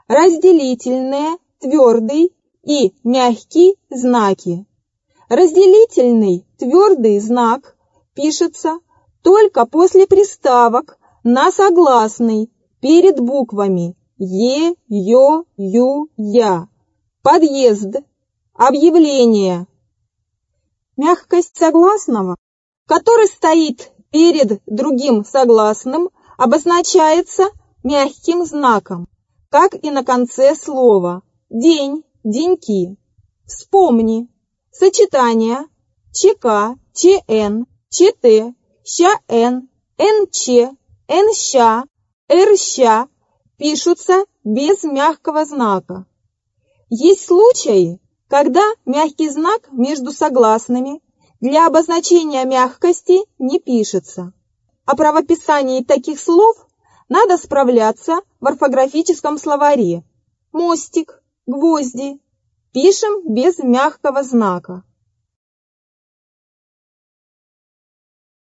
разделительные, твердый и мягкий знаки. Разделительный твердый знак пишется только после приставок на согласный перед буквами Е, Ё, Ю, Я. Подъезд, объявление. Мягкость согласного, который стоит перед другим согласным, обозначается мягким знаком, как и на конце слова день, деньки. Вспомни. Сочетания ЧК, ЧН, ЧТ, ЩН, НЧ, НЩ, РЩ пишутся без мягкого знака. Есть случаи, когда мягкий знак между согласными для обозначения мягкости не пишется. О правописании таких слов надо справляться в орфографическом словаре. Мостик, гвозди. Пишем без мягкого знака.